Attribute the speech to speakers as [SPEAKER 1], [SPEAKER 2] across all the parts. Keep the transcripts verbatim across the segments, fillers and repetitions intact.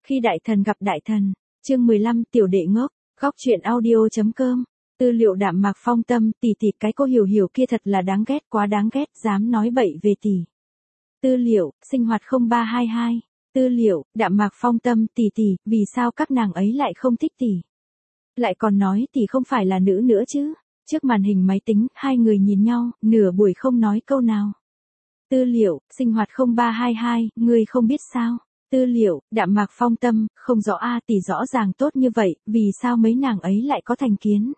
[SPEAKER 1] Khi đại thần gặp đại thần, chương mười lăm tiểu đệ ngốc, góc truyện audio.com, tư liệu Đạm Mạc Phong Tâm, tỷ tỷ cái cô hiểu hiểu kia thật là đáng ghét, quá đáng ghét, dám nói bậy về tỷ. Tư liệu, sinh hoạt không ba hai hai, tư liệu, Đạm Mạc Phong Tâm, tỷ tỷ, vì sao các nàng ấy lại không thích tỷ? Lại còn nói tỷ không phải là nữ nữa chứ? Trước màn hình máy tính, hai người nhìn nhau, nửa buổi không nói câu nào. Tư liệu, sinh hoạt không ba hai hai, ngươi không biết sao? Tư liệu, Đạm Mạc Phong Tâm, không rõ a tỷ rõ ràng tốt như vậy, vì sao mấy nàng ấy lại có thành kiến?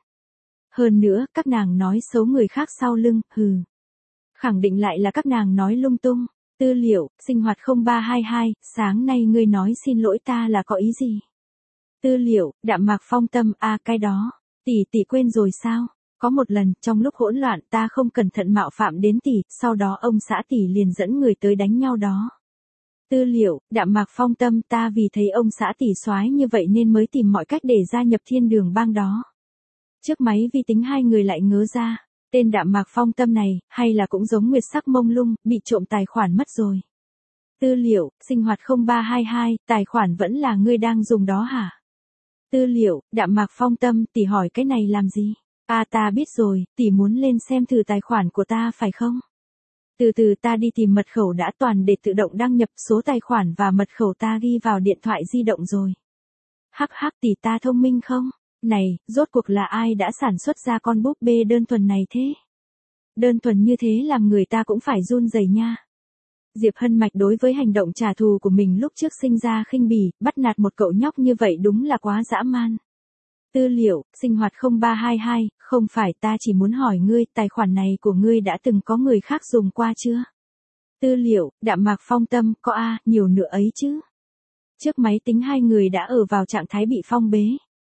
[SPEAKER 1] Hơn nữa, các nàng nói xấu người khác sau lưng, hừ. Khẳng định lại là các nàng nói lung tung. Tư liệu, sinh hoạt không ba hai hai, sáng nay ngươi nói xin lỗi ta là có ý gì? Tư liệu, Đạm Mạc Phong Tâm, a cái đó, tỷ tỷ quên rồi sao? Có một lần, trong lúc hỗn loạn ta không cẩn thận mạo phạm đến tỷ, sau đó ông xã tỷ liền dẫn người tới đánh nhau đó. Tư liệu, Đạm Mạc Phong Tâm, ta vì thấy ông xã tỷ soái như vậy nên mới tìm mọi cách để gia nhập thiên đường bang đó. Trước máy vi tính hai người lại ngớ ra, tên Đạm Mạc Phong Tâm này, hay là cũng giống Nguyệt Sắc Mông Lung, bị trộm tài khoản mất rồi. Tư liệu, sinh hoạt không ba hai hai, tài khoản vẫn là ngươi đang dùng đó hả? Tư liệu, Đạm Mạc Phong Tâm, tỷ hỏi cái này làm gì? À ta biết rồi, tỷ muốn lên xem thử tài khoản của ta phải không? Từ từ ta đi tìm mật khẩu đã toàn để tự động đăng nhập số tài khoản và mật khẩu ta ghi vào điện thoại di động rồi. Hắc hắc tỷ ta thông minh không? Này, rốt cuộc là ai đã sản xuất ra con búp bê đơn thuần này thế? Đơn thuần như thế làm người ta cũng phải run rẩy nha. Diệp Hân Mạch đối với hành động trả thù của mình lúc trước sinh ra khinh bỉ, bắt nạt một cậu nhóc như vậy đúng là quá dã man. Tư liệu, sinh hoạt không ba hai hai, không phải ta chỉ muốn hỏi ngươi, tài khoản này của ngươi đã từng có người khác dùng qua chưa? Tư liệu, Đạm Mạc Phong Tâm, có a, nhiều nữa ấy chứ. Trước máy tính hai người đã ở vào trạng thái bị phong bế.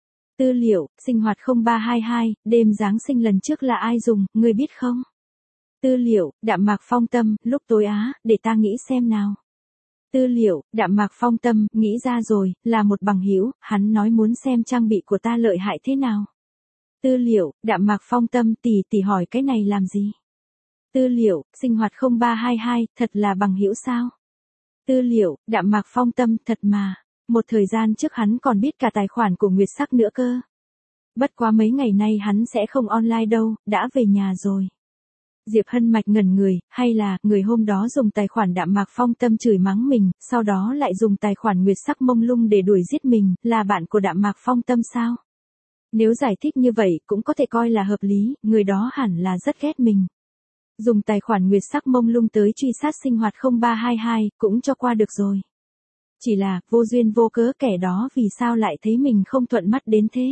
[SPEAKER 1] Tư liệu, sinh hoạt không ba hai hai, đêm Giáng sinh lần trước là ai dùng, ngươi biết không? Tư liệu, Đạm Mạc Phong Tâm, lúc tối á, để ta nghĩ xem nào. Tư liệu, Đạm Mạc Phong Tâm, nghĩ ra rồi, là một bằng hữu, hắn nói muốn xem trang bị của ta lợi hại thế nào. Tư liệu, Đạm Mạc Phong Tâm, tỷ tỷ hỏi cái này làm gì? Tư liệu, sinh hoạt không ba hai hai, thật là bằng hữu sao? Tư liệu, Đạm Mạc Phong Tâm, thật mà, một thời gian trước hắn còn biết cả tài khoản của Nguyệt Sắc nữa cơ. Bất quá mấy ngày nay hắn sẽ không online đâu, đã về nhà rồi. Diệp Hân Mạch ngẩn người, hay là, người hôm đó dùng tài khoản Đạm Mạc Phong Tâm chửi mắng mình, sau đó lại dùng tài khoản Nguyệt Sắc Mông Lung để đuổi giết mình, là bạn của Đạm Mạc Phong Tâm sao? Nếu giải thích như vậy, cũng có thể coi là hợp lý, người đó hẳn là rất ghét mình. Dùng tài khoản Nguyệt Sắc Mông Lung tới truy sát sinh hoạt không ba hai hai, cũng cho qua được rồi. Chỉ là, vô duyên vô cớ kẻ đó vì sao lại thấy mình không thuận mắt đến thế?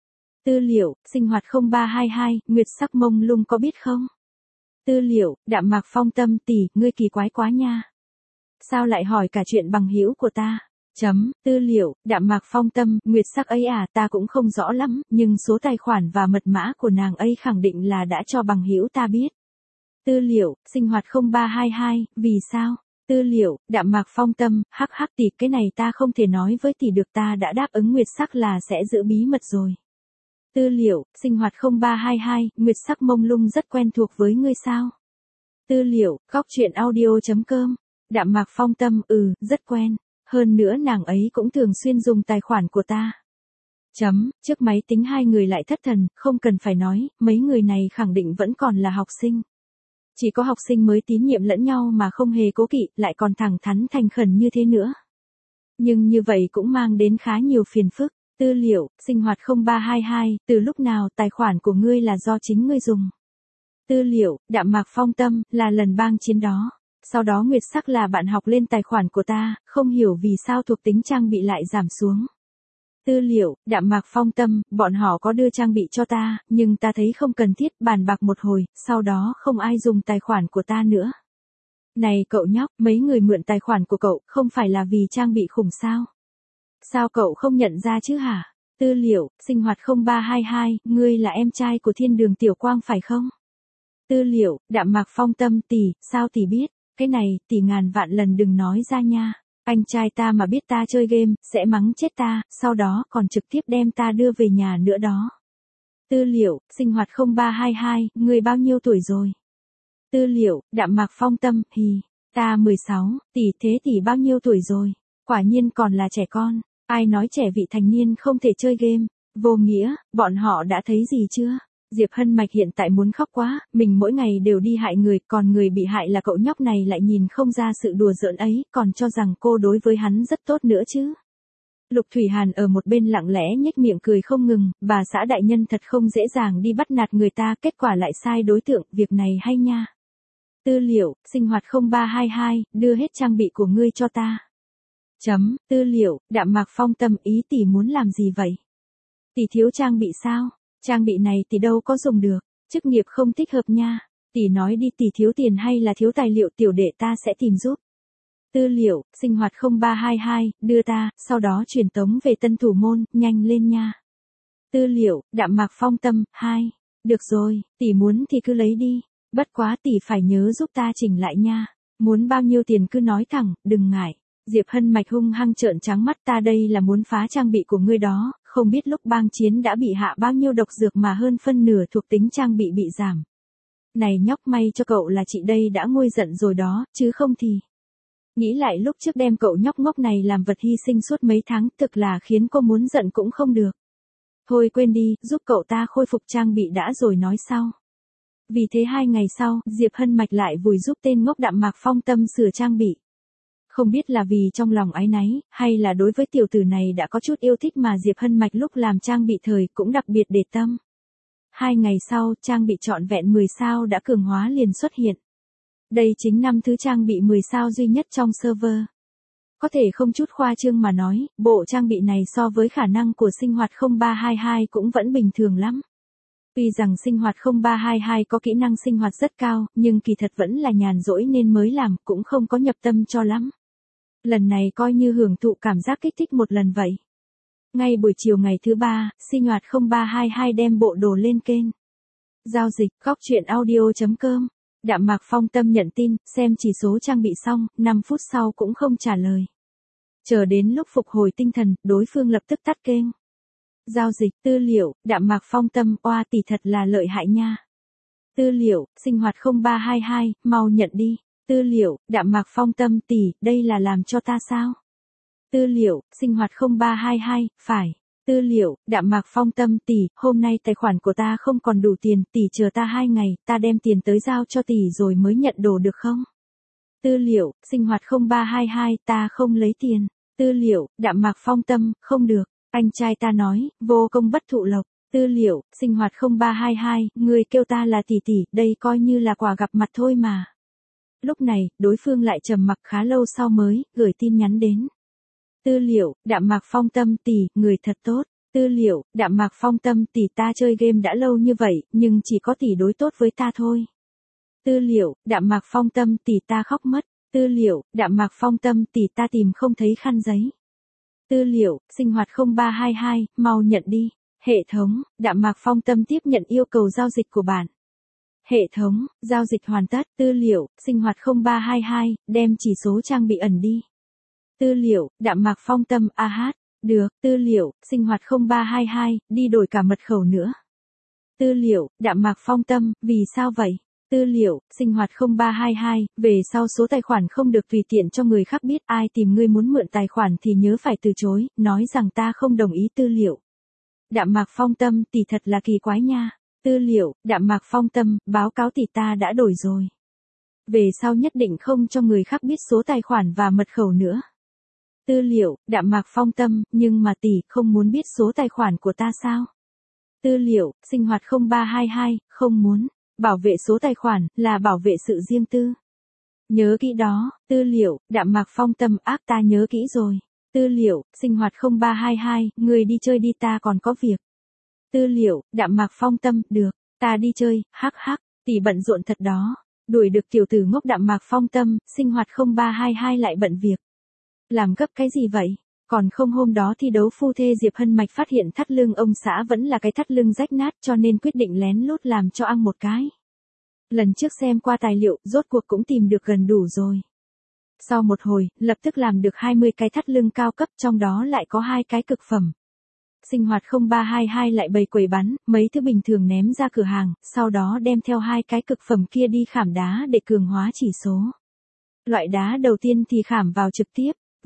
[SPEAKER 1] Tư liệu, sinh hoạt không ba hai hai, Nguyệt Sắc Mông Lung có biết không? Tư liệu, Đạm Mạc Phong Tâm, tỷ, ngươi kỳ quái quá nha. Sao lại hỏi cả chuyện bằng hữu của ta? Chấm, tư liệu, Đạm Mạc Phong Tâm, Nguyệt Sắc ấy à, ta cũng không rõ lắm, nhưng số tài khoản và mật mã của nàng ấy khẳng định là đã cho bằng hữu ta biết. Tư liệu, sinh hoạt không ba hai hai, vì sao? Tư liệu, Đạm Mạc Phong Tâm, hắc hắc tỷ, cái này ta không thể nói với tỷ được, ta đã đáp ứng Nguyệt Sắc là sẽ giữ bí mật rồi. Tư liệu, sinh hoạt không ba hai hai, Nguyệt Sắc Mông Lung rất quen thuộc với ngươi sao? Tư liệu, góc truyện audio.com, Đạm Mạc Phong Tâm, ừ, rất quen. Hơn nữa nàng ấy cũng thường xuyên dùng tài khoản của ta. Chấm, trước máy tính hai người lại thất thần, không cần phải nói, mấy người này khẳng định vẫn còn là học sinh. Chỉ có học sinh mới tín nhiệm lẫn nhau mà không hề cố kỵ, lại còn thẳng thắn thành khẩn như thế nữa. Nhưng như vậy cũng mang đến khá nhiều phiền phức. Tư liệu, sinh hoạt không ba hai hai, từ lúc nào tài khoản của ngươi là do chính ngươi dùng? Tư liệu, Đạm Mạc Phong Tâm, là lần bang chiến đó. Sau đó Nguyệt Sắc là bạn học lên tài khoản của ta, không hiểu vì sao thuộc tính trang bị lại giảm xuống. Tư liệu, Đạm Mạc Phong Tâm, bọn họ có đưa trang bị cho ta, nhưng ta thấy không cần thiết, bàn bạc một hồi, sau đó không ai dùng tài khoản của ta nữa. Này cậu nhóc, mấy người mượn tài khoản của cậu, không phải là vì trang bị khủng sao? Sao cậu không nhận ra chứ hả? Tư liệu, sinh hoạt không ba hai hai, ngươi là em trai của Thiên Đường Tiểu Quang phải không? Tư liệu, Đạm Mạc Phong Tâm, tỷ, sao tỷ biết? Cái này, tỷ ngàn vạn lần đừng nói ra nha. Anh trai ta mà biết ta chơi game, sẽ mắng chết ta, sau đó còn trực tiếp đem ta đưa về nhà nữa đó. Tư liệu, sinh hoạt không ba hai hai, ngươi bao nhiêu tuổi rồi? Tư liệu, Đạm Mạc Phong Tâm, hì, ta mười sáu, tỷ thế tỷ bao nhiêu tuổi rồi? Quả nhiên còn là trẻ con, ai nói trẻ vị thành niên không thể chơi game, vô nghĩa, bọn họ đã thấy gì chưa? Diệp Hân Mạch hiện tại muốn khóc quá, mình mỗi ngày đều đi hại người, còn người bị hại là cậu nhóc này lại nhìn không ra sự đùa giỡn ấy, còn cho rằng cô đối với hắn rất tốt nữa chứ. Lục Thủy Hàn ở một bên lặng lẽ nhếch miệng cười không ngừng, bà xã đại nhân thật không dễ dàng đi bắt nạt người ta, kết quả lại sai đối tượng, việc này hay nha. Tư liệu, sinh hoạt không ba hai hai, đưa hết trang bị của ngươi cho ta. Chấm, tư liệu, Đạm Mạc Phong tâm, ý tỷ muốn làm gì vậy? Tỷ thiếu trang bị sao? Trang bị này tỷ đâu có dùng được, chức nghiệp không thích hợp nha. Tỷ nói đi, tỷ thiếu tiền hay là thiếu tài liệu, tiểu đệ ta sẽ tìm giúp. Tư liệu, sinh hoạt không ba hai hai, đưa ta, sau đó truyền tống về Tân Thủ Môn, nhanh lên nha. Tư liệu, Đạm Mạc Phong tâm, hai. Được rồi, tỷ muốn thì cứ lấy đi, bất quá tỷ phải nhớ giúp ta chỉnh lại nha. Muốn bao nhiêu tiền cứ nói thẳng, đừng ngại. Diệp Hân Mạch hung hăng trợn trắng mắt, ta đây là muốn phá trang bị của ngươi đó, không biết lúc bang chiến đã bị hạ bao nhiêu độc dược mà hơn phân nửa thuộc tính trang bị bị giảm. Này nhóc, may cho cậu là chị đây đã nguôi giận rồi đó, chứ không thì... Nghĩ lại lúc trước đem cậu nhóc ngốc này làm vật hy sinh suốt mấy tháng, thực là khiến cô muốn giận cũng không được. Thôi quên đi, giúp cậu ta khôi phục trang bị đã rồi nói sau. Vì thế hai ngày sau, Diệp Hân Mạch lại vùi giúp tên ngốc Đạm Mạc Phong tâm sửa trang bị. Không biết là vì trong lòng áy náy, hay là đối với tiểu tử này đã có chút yêu thích mà Diệp Hân Mạch lúc làm trang bị thời cũng đặc biệt để tâm. Hai ngày sau, trang bị trọn vẹn mười sao đã cường hóa liền xuất hiện. Đây chính năm thứ trang bị mười sao duy nhất trong server. Có thể không chút khoa trương mà nói, bộ trang bị này so với khả năng của sinh hoạt không ba hai hai cũng vẫn bình thường lắm. Tuy rằng sinh hoạt không ba hai hai có kỹ năng sinh hoạt rất cao, nhưng kỳ thật vẫn là nhàn rỗi nên mới làm, cũng không có nhập tâm cho lắm. Lần này coi như hưởng thụ cảm giác kích thích một lần vậy. Ngay buổi chiều ngày thứ ba, sinh hoạt không ba hai hai đem bộ đồ lên kênh giao dịch, góc truyện audio chấm com. Đạm Mạc Phong tâm nhận tin, xem chỉ số trang bị xong, năm phút sau cũng không trả lời. Chờ đến lúc phục hồi tinh thần, đối phương lập tức tắt kênh. Giao dịch, tư liệu, Đạm Mạc Phong tâm, oa tỷ thật là lợi hại nha. Tư liệu, sinh hoạt không ba hai hai, mau nhận đi. Tư liệu, Đạm Mạc Phong tâm, tỷ, đây là làm cho ta sao? Tư liệu, sinh hoạt không ba hai hai, phải. Tư liệu, Đạm Mạc Phong tâm, tỷ, hôm nay tài khoản của ta không còn đủ tiền, tỷ chờ ta hai ngày, ta đem tiền tới giao cho tỷ rồi mới nhận đồ được không? Tư liệu, sinh hoạt không ba hai hai, ta không lấy tiền. Tư liệu, Đạm Mạc Phong tâm, không được, anh trai ta nói, vô công bất thụ lộc. Tư liệu, sinh hoạt không ba hai hai, người kêu ta là tỷ tỷ, đây coi như là quà gặp mặt thôi mà. Lúc này, đối phương lại trầm mặc khá lâu sau mới gửi tin nhắn đến. Tư liệu, Đạm Mạc Phong tâm, tỷ, người thật tốt. Tư liệu, Đạm Mạc Phong tâm, tỷ, ta chơi game đã lâu như vậy, nhưng chỉ có tỷ đối tốt với ta thôi. Tư liệu, Đạm Mạc Phong tâm, tỷ, ta khóc mất. Tư liệu, Đạm Mạc Phong tâm, tỷ, ta tìm không thấy khăn giấy. Tư liệu, sinh hoạt không ba hai hai, mau nhận đi. Hệ thống, Đạm Mạc Phong tâm tiếp nhận yêu cầu giao dịch của bạn. Hệ thống, giao dịch hoàn tất. Tư liệu, sinh hoạt không ba hai hai, đem chỉ số trang bị ẩn đi. Tư liệu, Đạm Mạc Phong tâm, a hát. Được, tư liệu, sinh hoạt không ba hai hai, đi đổi cả mật khẩu nữa. Tư liệu, Đạm Mạc Phong tâm, vì sao vậy? Tư liệu, sinh hoạt không ba hai hai, về sau số tài khoản không được tùy tiện cho người khác biết, ai tìm ngươi muốn mượn tài khoản thì nhớ phải từ chối, nói rằng ta không đồng ý. Tư liệu, Đạm Mạc Phong tâm, tỷ thật là kỳ quái nha. Tư liệu, Đạm Mạc Phong tâm, báo cáo tỷ ta đã đổi rồi. Về sau nhất định không cho người khác biết số tài khoản và mật khẩu nữa. Tư liệu, Đạm Mạc Phong tâm, nhưng mà tỷ không muốn biết số tài khoản của ta sao? Tư liệu, sinh hoạt không ba hai hai, không muốn. Bảo vệ số tài khoản, là bảo vệ sự riêng tư. Nhớ kỹ đó. Tư liệu, Đạm Mạc Phong tâm, ác ta nhớ kỹ rồi. Tư liệu, sinh hoạt không ba hai hai, người đi chơi đi, ta còn có việc. Tư liệu, Đạm Mạc Phong tâm, được, ta đi chơi, hắc hắc, tỷ bận rộn thật đó. Đuổi được tiểu tử ngốc Đạm Mạc Phong tâm, sinh hoạt không ba hai hai lại bận việc. Làm gấp cái gì vậy? Còn không hôm đó thi đấu phu thê Diệp Hân Mạch phát hiện thắt lưng ông xã vẫn là cái thắt lưng rách nát cho nên quyết định lén lút làm cho ăn một cái. Lần trước xem qua tài liệu, rốt cuộc cũng tìm được gần đủ rồi. Sau một hồi, lập tức làm được hai mươi cái thắt lưng cao cấp, trong đó lại có hai cái cực phẩm. Sinh hoạt không ba hai hai lại bày quầy bán, mấy thứ bình thường ném ra cửa hàng, sau đó đem theo hai cái cực phẩm kia đi khảm đá để cường hóa chỉ số. Loại đá đầu tiên thì khảm vào trực tiếp,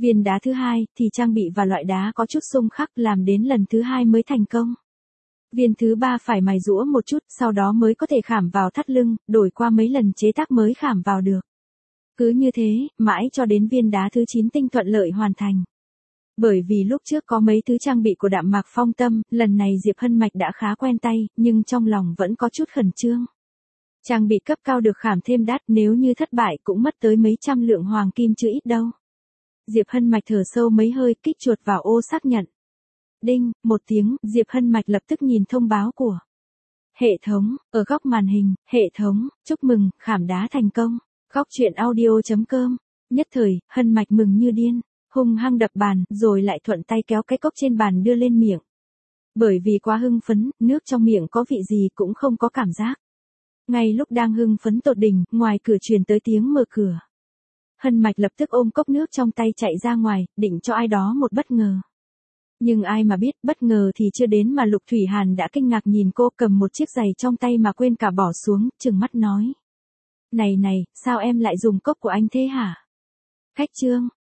[SPEAKER 1] Viên đá thứ hai thì trang bị và loại đá có chút xung khắc, làm đến lần thứ hai mới thành công. Viên thứ ba phải mài giũa một chút, sau đó mới có thể khảm vào thắt lưng, đổi qua mấy lần chế tác mới khảm vào được. Cứ như thế, mãi cho đến viên đá thứ chín tinh thuận lợi hoàn thành. Bởi vì lúc trước có mấy thứ trang bị của Đạm Mạc Phong Tâm, lần này Diệp Hân Mạch đã khá quen tay, nhưng trong lòng vẫn có chút khẩn trương. Trang bị cấp cao được khảm thêm đắt, nếu như thất bại cũng mất tới mấy trăm lượng hoàng kim chứ ít đâu. Diệp Hân Mạch thở sâu mấy hơi, kích chuột vào ô xác nhận. Đinh, một tiếng, Diệp Hân Mạch lập tức nhìn thông báo của hệ thống, ở góc màn hình, hệ thống, chúc mừng, khảm đá thành công. Góc truyện audio chấm com. Nhất thời, Hân Mạch mừng như điên, hung hăng đập bàn, rồi lại thuận tay kéo cái cốc trên bàn đưa lên miệng. Bởi vì quá hưng phấn, nước trong miệng có vị gì cũng không có cảm giác. Ngay lúc đang hưng phấn tột đỉnh, ngoài cửa truyền tới tiếng mở cửa. Hân Mạch lập tức ôm cốc nước trong tay chạy ra ngoài, định cho ai đó một bất ngờ. Nhưng ai mà biết, bất ngờ thì chưa đến mà Lục Thủy Hàn đã kinh ngạc nhìn cô, cầm một chiếc giày trong tay mà quên cả bỏ xuống, trừng mắt nói. Này này, sao em lại dùng cốc của anh thế hả? Khách trương,